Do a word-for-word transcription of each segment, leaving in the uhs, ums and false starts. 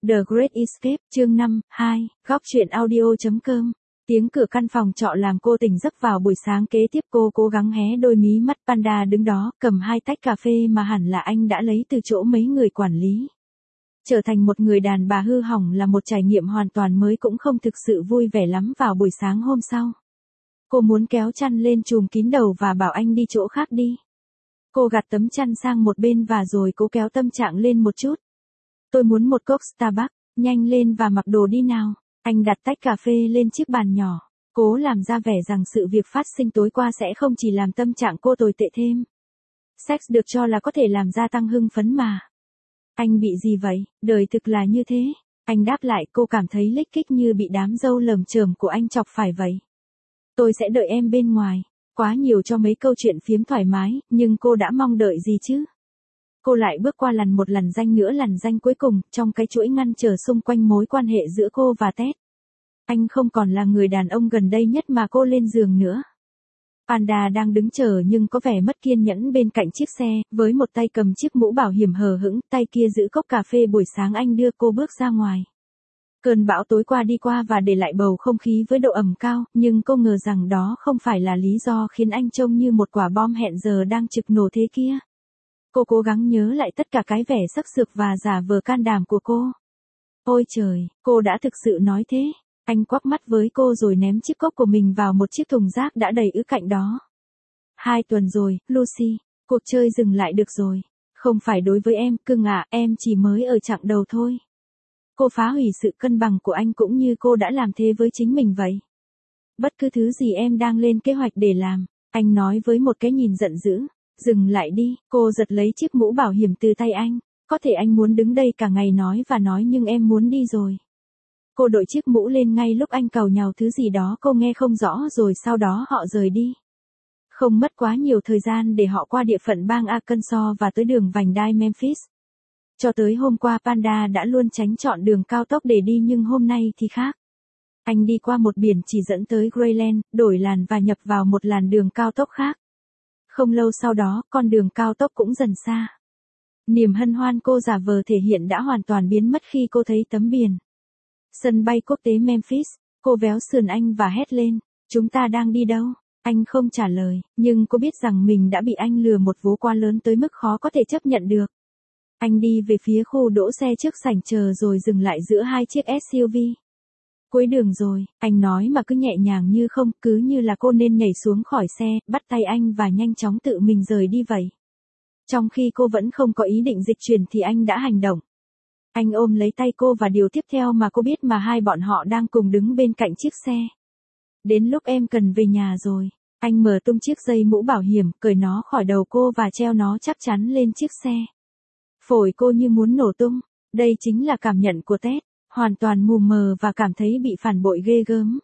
The Great Escape, chương năm, hai, góc truyện audio.com. Tiếng cửa căn phòng trọ làm cô tỉnh giấc vào buổi sáng kế tiếp. Cô cố gắng hé đôi mí mắt. Panda đứng đó, cầm hai tách cà phê mà hẳn là anh đã lấy từ chỗ mấy người quản lý. Trở thành một người đàn bà hư hỏng là một trải nghiệm hoàn toàn mới, cũng không thực sự vui vẻ lắm vào buổi sáng hôm sau. Cô muốn kéo chăn lên trùm kín đầu và bảo anh đi chỗ khác đi. Cô gạt tấm chăn sang một bên và rồi cố kéo tâm trạng lên một chút. Tôi muốn một cốc Starbucks, nhanh lên và mặc đồ đi nào. Anh đặt tách cà phê lên chiếc bàn nhỏ, cố làm ra vẻ rằng sự việc phát sinh tối qua sẽ không chỉ làm tâm trạng cô tồi tệ thêm. Sex được cho là có thể làm gia tăng hưng phấn mà. Anh bị gì vậy, đời thực là như thế. Anh đáp lại. Cô cảm thấy lích kích như bị đám râu lởm chởm của anh chọc phải vậy. Tôi sẽ đợi em bên ngoài. Quá nhiều cho mấy câu chuyện phiếm thoải mái, nhưng cô đã mong đợi gì chứ? Cô lại bước qua lần một lằn ranh nữa, lằn ranh cuối cùng, trong cái chuỗi ngăn trở xung quanh mối quan hệ giữa cô và Ted. Anh không còn là người đàn ông gần đây nhất mà cô lên giường nữa. Panda đang đứng chờ nhưng có vẻ mất kiên nhẫn bên cạnh chiếc xe, với một tay cầm chiếc mũ bảo hiểm hờ hững, tay kia giữ cốc cà phê buổi sáng anh đưa cô bước ra ngoài. Cơn bão tối qua đi qua và để lại bầu không khí với độ ẩm cao, nhưng cô ngờ rằng đó không phải là lý do khiến anh trông như một quả bom hẹn giờ đang trực nổ thế kia. Cô cố gắng nhớ lại tất cả cái vẻ sắc sược và giả vờ can đảm của cô. Ôi trời, cô đã thực sự nói thế. Anh quắc mắt với cô rồi ném chiếc cốc của mình vào một chiếc thùng rác đã đầy ứ cạnh đó. Hai tuần rồi, Lucy, cuộc chơi dừng lại được rồi. Không phải đối với em, cưng ạ, em chỉ mới ở chặng đầu thôi. Cô phá hủy sự cân bằng của anh cũng như cô đã làm thế với chính mình vậy. Bất cứ thứ gì em đang lên kế hoạch để làm, anh nói với một cái nhìn giận dữ. Dừng lại đi. Cô giật lấy chiếc mũ bảo hiểm từ tay anh. Có thể anh muốn đứng đây cả ngày nói và nói nhưng em muốn đi rồi. Cô đội chiếc mũ lên ngay lúc anh càu nhàu thứ gì đó cô nghe không rõ, rồi sau đó họ rời đi. Không mất quá nhiều thời gian để họ qua địa phận bang Arkansas và tới đường vành đai Memphis. Cho tới hôm qua Panda đã luôn tránh chọn đường cao tốc để đi, nhưng hôm nay thì khác. Anh đi qua một biển chỉ dẫn tới Grayland, đổi làn và nhập vào một làn đường cao tốc khác. Không lâu sau đó, con đường cao tốc cũng dần xa. Niềm hân hoan cô giả vờ thể hiện đã hoàn toàn biến mất khi cô thấy tấm biển. Sân bay quốc tế Memphis. Cô véo sườn anh và hét lên. Chúng ta đang đi đâu? Anh không trả lời, nhưng cô biết rằng mình đã bị anh lừa một vố quá lớn tới mức khó có thể chấp nhận được. Anh đi về phía khu đỗ xe trước sảnh chờ rồi dừng lại giữa hai chiếc ét u vê. Cuối đường rồi, anh nói mà cứ nhẹ nhàng như không, cứ như là cô nên nhảy xuống khỏi xe, bắt tay anh và nhanh chóng tự mình rời đi vậy. Trong khi cô vẫn không có ý định dịch chuyển thì anh đã hành động. Anh ôm lấy tay cô và điều tiếp theo mà cô biết mà hai bọn họ đang cùng đứng bên cạnh chiếc xe. Đến lúc em cần về nhà rồi. Anh mở tung chiếc dây mũ bảo hiểm, cởi nó khỏi đầu cô và treo nó chắc chắn lên chiếc xe. Phổi cô như muốn nổ tung. Đây chính là cảm nhận của Ted. Hoàn toàn mù mờ và cảm thấy bị phản bội ghê gớm.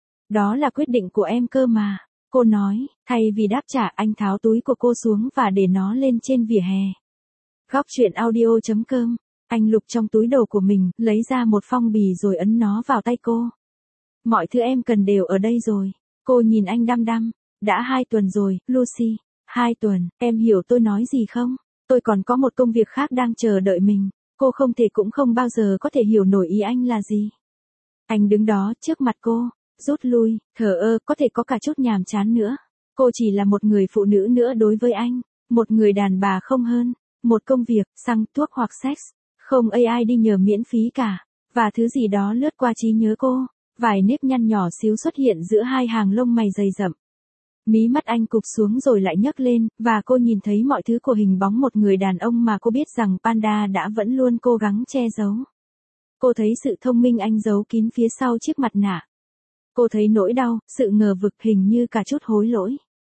Đó là quyết định của em cơ mà. Cô nói. Thay vì đáp trả, anh tháo túi của cô xuống và để nó lên trên vỉa hè. Góc truyện audio.com. Anh lục trong túi đồ của mình, lấy ra một phong bì rồi ấn nó vào tay cô. Mọi thứ em cần đều ở đây rồi. Cô nhìn anh đăm đăm. Đã hai tuần rồi, Lucy. Hai tuần, em hiểu tôi nói gì không? Tôi còn có một công việc khác đang chờ đợi mình. Cô không thể cũng không bao giờ có thể hiểu nổi ý anh là gì. Anh đứng đó trước mặt cô, rút lui, thờ ơ, có thể có cả chút nhàm chán nữa. Cô chỉ là một người phụ nữ nữa đối với anh, một người đàn bà không hơn, một công việc, xăng, thuốc hoặc sex, không a i đi nhờ miễn phí cả. Và thứ gì đó lướt qua trí nhớ cô, vài nếp nhăn nhỏ xíu xuất hiện giữa hai hàng lông mày dày rậm. Mí mắt anh cụp xuống rồi lại nhấc lên, và cô nhìn thấy mọi thứ của hình bóng một người đàn ông mà cô biết rằng Panda đã vẫn luôn cố gắng che giấu. Cô thấy sự thông minh anh giấu kín phía sau chiếc mặt nạ. Cô thấy nỗi đau, sự ngờ vực, hình như cả chút hối lỗi.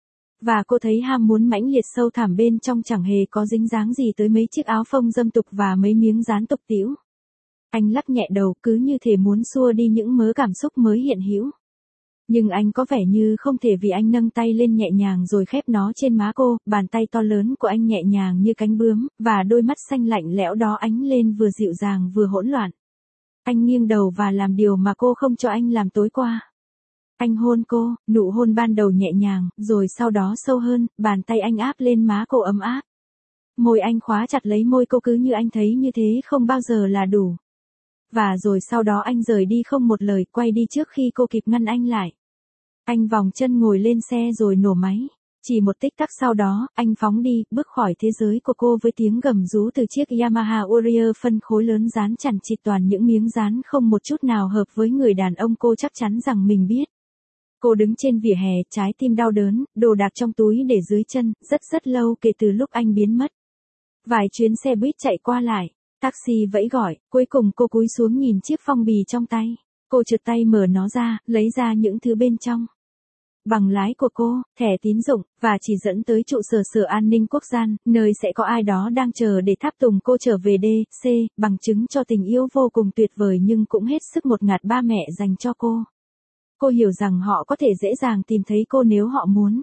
Và cô thấy ham muốn mãnh liệt sâu thẳm bên trong chẳng hề có dính dáng gì tới mấy chiếc áo phông dâm tục và mấy miếng dán tục tĩu. Anh lắc nhẹ đầu cứ như thể muốn xua đi những mớ cảm xúc mới hiện hữu. Nhưng anh có vẻ như không thể vì anh nâng tay lên nhẹ nhàng rồi khép nó trên má cô, bàn tay to lớn của anh nhẹ nhàng như cánh bướm, và đôi mắt xanh lạnh lẽo đó ánh lên vừa dịu dàng vừa hỗn loạn. Anh nghiêng đầu và làm điều mà cô không cho anh làm tối qua. Anh hôn cô, nụ hôn ban đầu nhẹ nhàng, rồi sau đó sâu hơn, bàn tay anh áp lên má cô ấm áp. Môi anh khóa chặt lấy môi cô cứ như anh thấy như thế không bao giờ là đủ. Và rồi sau đó anh rời đi không một lời, quay đi trước khi cô kịp ngăn anh lại. Anh vòng chân ngồi lên xe rồi nổ máy. Chỉ một tích tắc sau đó, anh phóng đi, bước khỏi thế giới của cô với tiếng gầm rú từ chiếc Yamaha Warrior phân khối lớn dán chằng chịt toàn những miếng dán không một chút nào hợp với người đàn ông cô chắc chắn rằng mình biết. Cô đứng trên vỉa hè, trái tim đau đớn, đồ đạc trong túi để dưới chân, rất rất lâu kể từ lúc anh biến mất. Vài chuyến xe buýt chạy qua lại, taxi vẫy gọi, cuối cùng cô cúi xuống nhìn chiếc phong bì trong tay. Cô trượt tay mở nó ra, lấy ra những thứ bên trong. Bằng lái của cô, thẻ tín dụng, và chỉ dẫn tới trụ sở Sở An ninh Quốc gia, nơi sẽ có ai đó đang chờ để tháp tùng cô trở về D, C, bằng chứng cho tình yêu vô cùng tuyệt vời nhưng cũng hết sức một ngạt ba mẹ dành cho cô. Cô hiểu rằng họ có thể dễ dàng tìm thấy cô nếu họ muốn.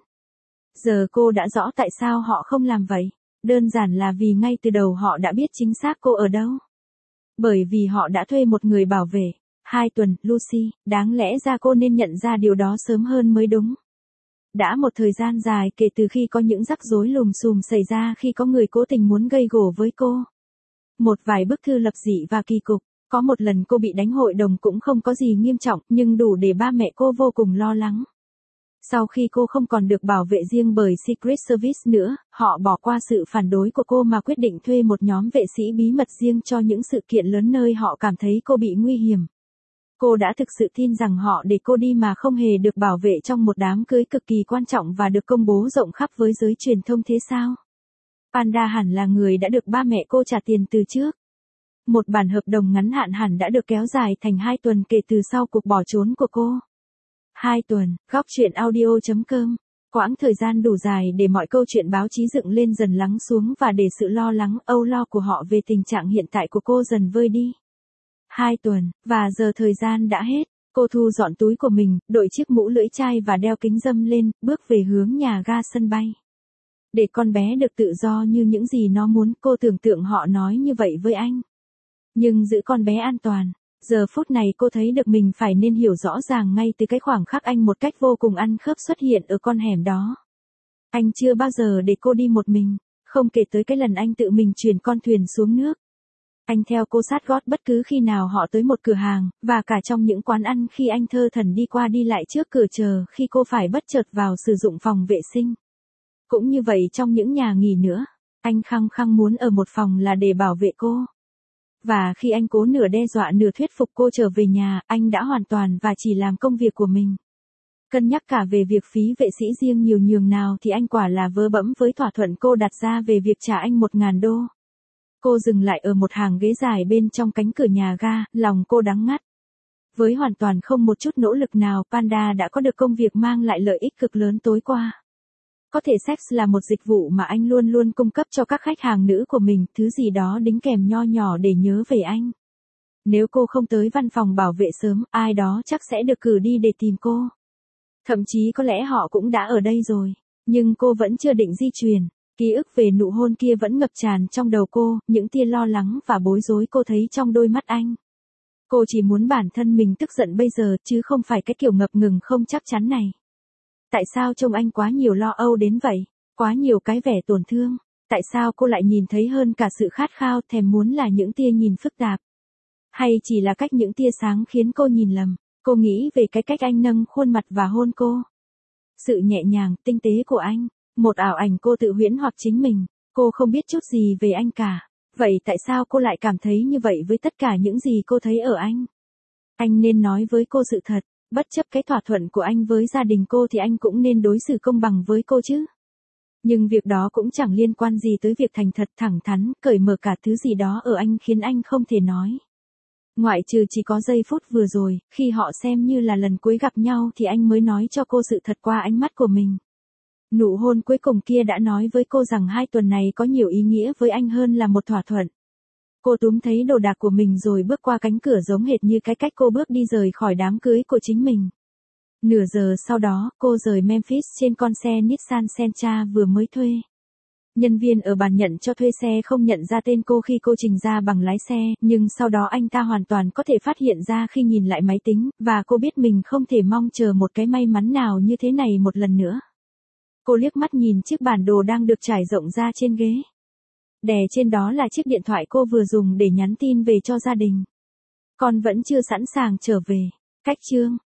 Giờ cô đã rõ tại sao họ không làm vậy. Đơn giản là vì ngay từ đầu họ đã biết chính xác cô ở đâu. Bởi vì họ đã thuê một người bảo vệ. Hai tuần, Lucy, đáng lẽ ra cô nên nhận ra điều đó sớm hơn mới đúng. Đã một thời gian dài kể từ khi có những rắc rối lùm xùm xảy ra khi có người cố tình muốn gây gổ với cô. Một vài bức thư lập dị và kỳ cục. Có một lần cô bị đánh hội đồng cũng không có gì nghiêm trọng nhưng đủ để ba mẹ cô vô cùng lo lắng. Sau khi cô không còn được bảo vệ riêng bởi Secret Service nữa, họ bỏ qua sự phản đối của cô mà quyết định thuê một nhóm vệ sĩ bí mật riêng cho những sự kiện lớn nơi họ cảm thấy cô bị nguy hiểm. Cô đã thực sự tin rằng họ để cô đi mà không hề được bảo vệ trong một đám cưới cực kỳ quan trọng và được công bố rộng khắp với giới truyền thông thế sao? Panda hẳn là người đã được ba mẹ cô trả tiền từ trước. Một bản hợp đồng ngắn hạn hẳn đã được kéo dài thành hai tuần kể từ sau cuộc bỏ trốn của cô. Hai tuần, góc chuyện audio chấm com. Quãng thời gian đủ dài để mọi câu chuyện báo chí dựng lên dần lắng xuống và để sự lo lắng, âu lo của họ về tình trạng hiện tại của cô dần vơi đi. Hai tuần, và giờ thời gian đã hết. Cô thu dọn túi của mình, đội chiếc mũ lưỡi chai và đeo kính râm lên, bước về hướng nhà ga sân bay. Để con bé được tự do như những gì nó muốn, cô tưởng tượng họ nói như vậy với anh. Nhưng giữ con bé an toàn. Giờ phút này cô thấy được mình phải nên hiểu rõ ràng ngay từ cái khoảng khắc anh một cách vô cùng ăn khớp xuất hiện ở con hẻm đó. Anh chưa bao giờ để cô đi một mình, không kể tới cái lần anh tự mình chuyển con thuyền xuống nước. Anh theo cô sát gót bất cứ khi nào họ tới một cửa hàng, và cả trong những quán ăn khi anh thơ thẩn đi qua đi lại trước cửa chờ khi cô phải bất chợt vào sử dụng phòng vệ sinh. Cũng như vậy trong những nhà nghỉ nữa, anh khăng khăng muốn ở một phòng là để bảo vệ cô. Và khi anh cố nửa đe dọa nửa thuyết phục cô trở về nhà, anh đã hoàn toàn và chỉ làm công việc của mình. Cân nhắc cả về việc phí vệ sĩ riêng nhiều nhường nào thì anh quả là vớ bẫm với thỏa thuận cô đặt ra về việc trả anh một ngàn đô. Cô dừng lại ở một hàng ghế dài bên trong cánh cửa nhà ga, lòng cô đắng ngắt. Với hoàn toàn không một chút nỗ lực nào, Panda đã có được công việc mang lại lợi ích cực lớn tối qua. Có thể sex là một dịch vụ mà anh luôn luôn cung cấp cho các khách hàng nữ của mình, thứ gì đó đính kèm nho nhỏ để nhớ về anh. Nếu cô không tới văn phòng bảo vệ sớm, ai đó chắc sẽ được cử đi để tìm cô. Thậm chí có lẽ họ cũng đã ở đây rồi, nhưng cô vẫn chưa định di chuyển. Ký ức về nụ hôn kia vẫn ngập tràn trong đầu cô, những tia lo lắng và bối rối cô thấy trong đôi mắt anh. Cô chỉ muốn bản thân mình tức giận bây giờ, chứ không phải cái kiểu ngập ngừng không chắc chắn này. Tại sao trông anh quá nhiều lo âu đến vậy? Quá nhiều cái vẻ tổn thương. Tại sao cô lại nhìn thấy hơn cả sự khát khao thèm muốn là những tia nhìn phức tạp? Hay chỉ là cách những tia sáng khiến cô nhìn lầm? Cô nghĩ về cái cách anh nâng khuôn mặt và hôn cô. Sự nhẹ nhàng, tinh tế của anh. Một ảo ảnh cô tự huyễn hoặc chính mình. Cô không biết chút gì về anh cả. Vậy tại sao cô lại cảm thấy như vậy với tất cả những gì cô thấy ở anh? Anh nên nói với cô sự thật. Bất chấp cái thỏa thuận của anh với gia đình cô thì anh cũng nên đối xử công bằng với cô chứ. Nhưng việc đó cũng chẳng liên quan gì tới việc thành thật, thẳng thắn, cởi mở cả thứ gì đó ở anh khiến anh không thể nói. Ngoại trừ chỉ có giây phút vừa rồi, khi họ xem như là lần cuối gặp nhau thì anh mới nói cho cô sự thật qua ánh mắt của mình. Nụ hôn cuối cùng kia đã nói với cô rằng hai tuần này có nhiều ý nghĩa với anh hơn là một thỏa thuận. Cô túm thấy đồ đạc của mình rồi bước qua cánh cửa giống hệt như cái cách cô bước đi rời khỏi đám cưới của chính mình. Nửa giờ sau đó, cô rời Memphis trên con xe Nissan Sentra vừa mới thuê. Nhân viên ở bàn nhận cho thuê xe không nhận ra tên cô khi cô trình ra bằng lái xe, nhưng sau đó anh ta hoàn toàn có thể phát hiện ra khi nhìn lại máy tính, và cô biết mình không thể mong chờ một cái may mắn nào như thế này một lần nữa. Cô liếc mắt nhìn chiếc bản đồ đang được trải rộng ra trên ghế. Đè trên đó là chiếc điện thoại cô vừa dùng để nhắn tin về cho gia đình. Con vẫn chưa sẵn sàng trở về. Cách chương